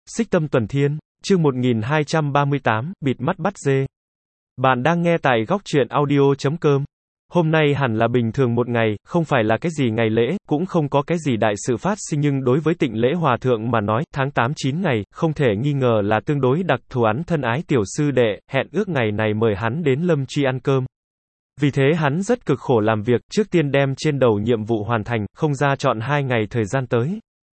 Xích Tâm Tuần Thiên, chương 1238, bịt mắt bắt dê. Bạn đang nghe tại góc truyện audio.com. Hôm nay hẳn là bình thường một ngày, không phải là cái gì ngày lễ, cũng không có cái gì đại sự phát sinh, nhưng đối với Tịnh Lễ Hòa Thượng mà nói, tháng 8-9 ngày, không thể nghi ngờ là tương đối đặc thù. Hắn thân ái tiểu sư đệ, hẹn ước ngày này mời hắn đến Lâm Chi ăn cơm. Vì thế hắn rất cực khổ làm việc, trước tiên đem trên đầu nhiệm vụ hoàn thành, không ra chọn 2 ngày thời gian tới.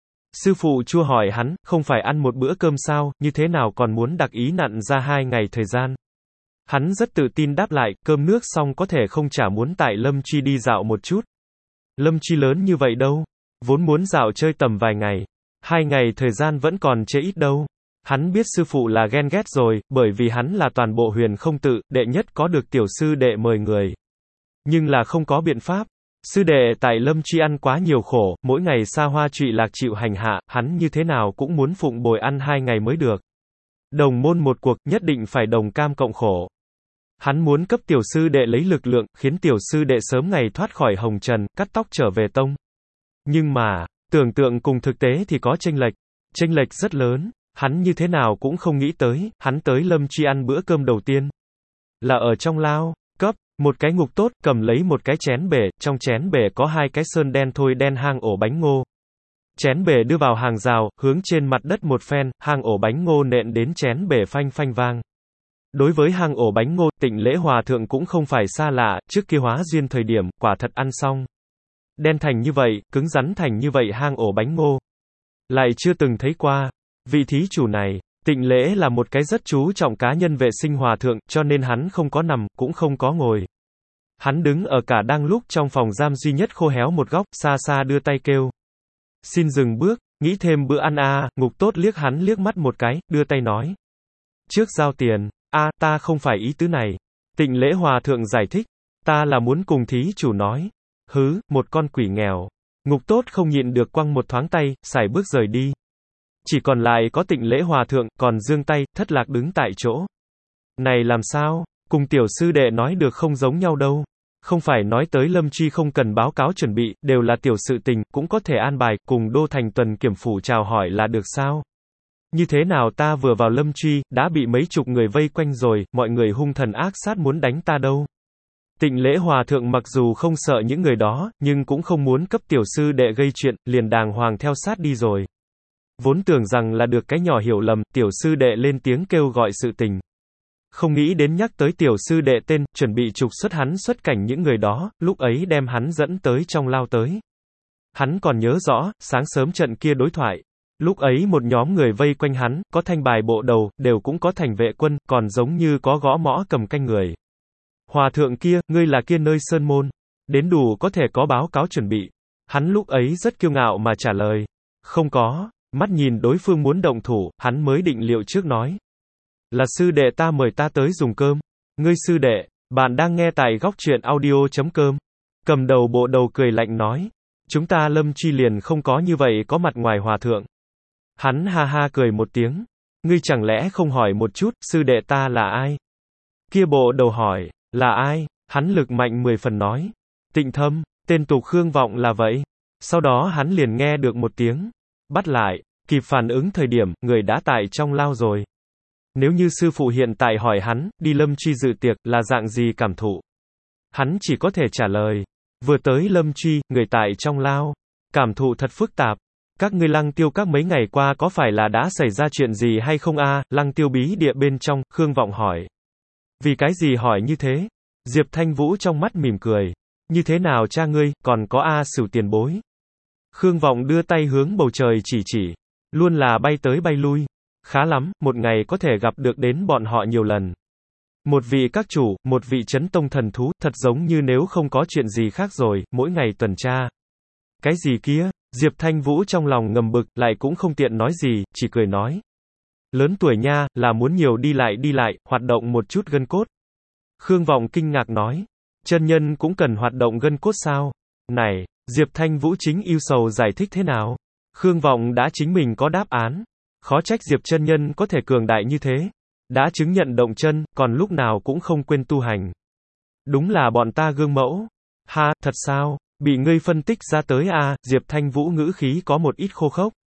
Sư phụ chua hỏi hắn, không phải ăn một bữa cơm sao, như thế nào còn muốn đặc ý nặn ra 2 ngày thời gian. Hắn rất tự tin đáp lại, cơm nước xong có thể không chả muốn tại Lâm Chi đi dạo một chút. Lâm Chi lớn như vậy đâu, vốn muốn dạo chơi tầm vài ngày. 2 ngày thời gian vẫn còn chê ít đâu. Hắn biết sư phụ là ghen ghét rồi, bởi vì hắn là toàn bộ Huyền Không Tự, đệ nhất có được tiểu sư đệ mời người. Nhưng là không có biện pháp. Sư đệ tại Lâm Chi ăn quá nhiều khổ, mỗi ngày xa hoa trụy lạc chịu hành hạ, hắn như thế nào cũng muốn phụng bồi ăn 2 ngày mới được. Đồng môn một cuộc, nhất định phải đồng cam cộng khổ. Hắn muốn cấp tiểu sư đệ lấy lực lượng, khiến tiểu sư đệ sớm ngày thoát khỏi hồng trần, cắt tóc trở về tông. Nhưng mà, tưởng tượng cùng thực tế thì có chênh lệch rất lớn. Hắn như thế nào cũng không nghĩ tới, hắn tới Lâm Chi ăn bữa cơm đầu tiên là ở trong lao, cấp một cái ngục tốt, cầm lấy một cái chén bể, trong chén bể có 2 cái sơn đen thui đen hang ổ bánh ngô. Chén bể đưa vào hàng rào, hướng trên mặt đất một phen, hang ổ bánh ngô nện đến chén bể phanh phanh vang. Đối với hang ổ bánh ngô, Tịnh Lễ Hòa Thượng cũng không phải xa lạ, trước kia hóa duyên thời điểm, quả thật ăn xong. Đen thành như vậy, cứng rắn thành như vậy hang ổ bánh ngô. Lại chưa từng thấy qua. Vị thí chủ này, Tịnh Lễ là một cái rất chú trọng cá nhân vệ sinh hòa thượng, cho nên hắn không có nằm, cũng không có ngồi. Hắn đứng ở cả đang lúc trong phòng giam duy nhất khô héo một góc, xa xa đưa tay kêu. Xin dừng bước, nghĩ thêm bữa ăn à, ngục tốt liếc hắn liếc mắt một cái, đưa tay nói. Trước giao tiền, ta không phải ý tứ này. Tịnh Lễ Hòa Thượng giải thích, ta là muốn cùng thí chủ nói. Hứ, một con quỷ nghèo. Ngục tốt không nhịn được quăng một thoáng tay, sải bước rời đi. Chỉ còn lại có Tịnh Lễ Hòa Thượng, còn giương tay, thất lạc đứng tại chỗ. Này làm sao, cùng tiểu sư đệ nói được không giống nhau đâu. Không phải nói tới Lâm Chi không cần báo cáo chuẩn bị, đều là tiểu sự tình, cũng có thể an bài, cùng Đô Thành Tuần Kiểm Phủ chào hỏi là được sao? Như thế nào ta vừa vào Lâm Chi, đã bị mấy chục người vây quanh rồi, mọi người hung thần ác sát muốn đánh ta đâu. Tịnh Lễ Hòa Thượng mặc dù không sợ những người đó, nhưng cũng không muốn cấp tiểu sư đệ gây chuyện, liền đàng hoàng theo sát đi rồi. Vốn tưởng rằng là được cái nhỏ hiểu lầm, tiểu sư đệ lên tiếng kêu gọi sự tình. Không nghĩ đến nhắc tới tiểu sư đệ tên, chuẩn bị trục xuất hắn xuất cảnh những người đó, lúc ấy đem hắn dẫn tới trong lao tới. Hắn còn nhớ rõ, sáng sớm trận kia đối thoại. Lúc ấy một nhóm người vây quanh hắn, có thanh bài bộ đầu, đều cũng có thành vệ quân, còn giống như có gõ mõ cầm canh người. Hòa thượng kia, ngươi là kia nơi sơn môn. Đến đủ có thể có báo cáo chuẩn bị. Hắn lúc ấy rất kiêu ngạo mà trả lời. Không có. Mắt nhìn đối phương muốn động thủ, hắn mới định liệu trước nói. Là sư đệ ta mời ta tới dùng cơm. Ngươi sư đệ, bạn đang nghe tại góc truyện audio.com. Cầm đầu bộ đầu cười lạnh nói. Chúng ta Lâm Chi liền không có như vậy có mặt ngoài hòa thượng. Hắn ha ha cười một tiếng. Ngươi chẳng lẽ không hỏi một chút, sư đệ ta là ai? Kia bộ đầu hỏi, là ai? Hắn lực mạnh 10 phần nói. Tịnh Thâm, tên tục Khương Vọng là vậy. Sau đó hắn liền nghe được một tiếng. Bắt lại, kịp phản ứng thời điểm, người đã tại trong lao rồi. Nếu như sư phụ hiện tại hỏi hắn, đi Lâm Chi dự tiệc, là dạng gì cảm thụ? Hắn chỉ có thể trả lời. Vừa tới Lâm Chi, người tại trong lao. Cảm thụ thật phức tạp. Các ngươi Lăng Tiêu các mấy ngày qua có phải là đã xảy ra chuyện gì hay không a? Lăng Tiêu bí địa bên trong, Khương Vọng hỏi. Vì cái gì hỏi như thế? Diệp Thanh Vũ trong mắt mỉm cười. Như thế nào cha ngươi, còn có A Sửu tiền bối? Khương Vọng đưa tay hướng bầu trời chỉ. Luôn là bay tới bay lui. Khá lắm, một ngày có thể gặp được đến bọn họ nhiều lần. Một vị các chủ, một vị chấn tông thần thú, thật giống như nếu không có chuyện gì khác rồi, mỗi ngày tuần tra. Cái gì kia? Diệp Thanh Vũ trong lòng ngầm bực, lại cũng không tiện nói gì, chỉ cười nói. Lớn tuổi nha, là muốn nhiều đi lại, hoạt động một chút gân cốt. Khương Vọng kinh ngạc nói. Chân nhân cũng cần hoạt động gân cốt sao? Này, Diệp Thanh Vũ chính yêu sầu giải thích thế nào? Khương Vọng đã chính mình có đáp án. Khó trách Diệp chân nhân có thể cường đại như thế. Đã chứng nhận động chân, còn lúc nào cũng không quên tu hành. Đúng là bọn ta gương mẫu. Ha, thật sao? Bị ngươi phân tích ra tới a? Diệp Thanh Vũ ngữ khí có một ít khô khốc.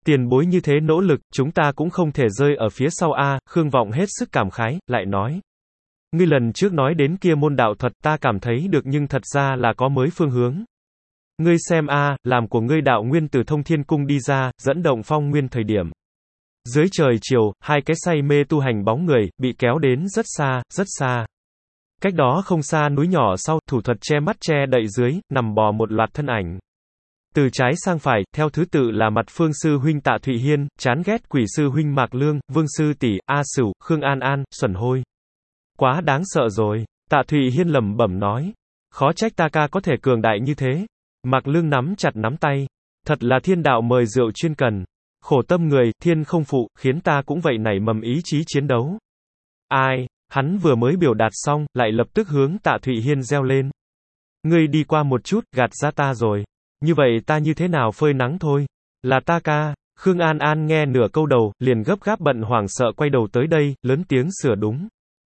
Tiền bối như thế nỗ lực, chúng ta cũng không thể rơi ở phía sau a. Khương Vọng hết sức cảm khái, lại nói. Ngươi lần trước nói đến kia môn đạo thuật ta cảm thấy được nhưng thật ra là có mới phương hướng. Ngươi xem a, làm của ngươi đạo nguyên từ Thông Thiên Cung đi ra, dẫn động phong nguyên thời điểm. Dưới trời chiều, hai cái say mê tu hành bóng người, bị kéo đến rất xa, rất xa. Cách đó không xa núi nhỏ sau, thủ thuật che mắt che đậy dưới, nằm bò một loạt thân ảnh. Từ trái sang phải, theo thứ tự là mặt Phương sư huynh Tạ Thụy Hiên, chán ghét Quỷ sư huynh Mạc Lương, Vương sư tỷ, A Sửu, Khương An An, Xuẩn Hôi. Quá đáng sợ rồi. Tạ Thụy Hiên lẩm bẩm nói. Khó trách ta ca có thể cường đại như thế. Mạc Lương nắm chặt nắm tay. Thật là thiên đạo mời rượu chuyên cần. Khổ tâm người, thiên không phụ, khiến ta cũng vậy nảy mầm ý chí chiến đấu. Ai? Hắn vừa mới biểu đạt xong, lại lập tức hướng Tạ Thụy Hiên reo lên. Ngươi đi qua một chút, gạt ra ta rồi. Như vậy ta như thế nào phơi nắng thôi. Là ta ca. Khương An An nghe nửa câu đầu, liền gấp gáp bận hoảng sợ quay đầu tới đây, lớn tiếng sửa đúng.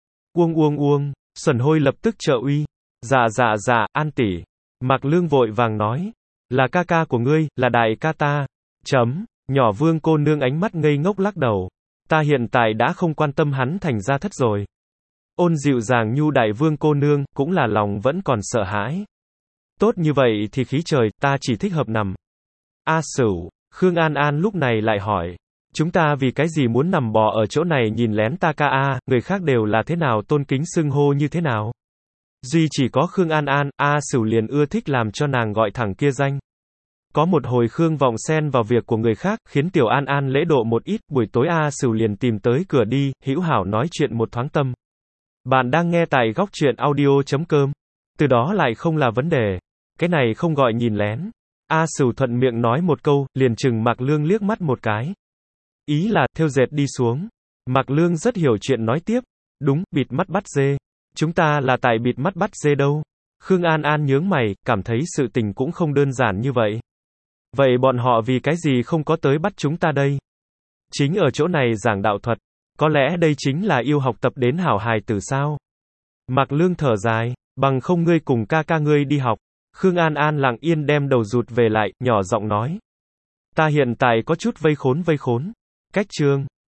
Uông. Xuẩn Hôi lập tức trợ uy. Dạ, An tỷ. Mạc Lương vội vàng nói. Là ca ca của ngươi, là đại ca ta. Nhỏ Vương cô nương ánh mắt ngây ngốc lắc đầu. Ta hiện tại đã không quan tâm hắn thành ra thất rồi. Ôn dịu dàng nhu đại Vương cô nương, cũng là lòng vẫn còn sợ hãi. Tốt như vậy thì khí trời, ta chỉ thích hợp nằm. A Sửu, Khương An An lúc này lại hỏi. Chúng ta vì cái gì muốn nằm bò ở chỗ này nhìn lén ta ca a, người khác đều là thế nào tôn kính xưng hô như thế nào. Duy chỉ có Khương An An, A Sửu liền ưa thích làm cho nàng gọi thẳng kia danh. Có một hồi Khương Vọng xen vào việc của người khác, khiến Tiểu An An lễ độ một ít, buổi tối A Sửu liền tìm tới cửa đi, hữu hảo nói chuyện một thoáng tâm. Bạn đang nghe tại góc truyện audio.com. Từ đó lại không là vấn đề. Cái này không gọi nhìn lén. A Sửu thuận miệng nói một câu, liền chừng Mạc Lương liếc mắt một cái. Ý là, thêu dệt đi xuống. Mạc Lương rất hiểu chuyện nói tiếp. Đúng, bịt mắt bắt dê. Chúng ta là tại bịt mắt bắt dê đâu. Khương An An nhướng mày, cảm thấy sự tình cũng không đơn giản như vậy. Vậy bọn họ vì cái gì không có tới bắt chúng ta đây? Chính ở chỗ này giảng đạo thuật. Có lẽ đây chính là yêu học tập đến hảo hài tử sao? Mạc Lương thở dài, bằng không ngươi cùng ca ca ngươi đi học. Khương An An lặng yên đem đầu rụt về lại, nhỏ giọng nói. Ta hiện tại có chút vây khốn. Cách chương.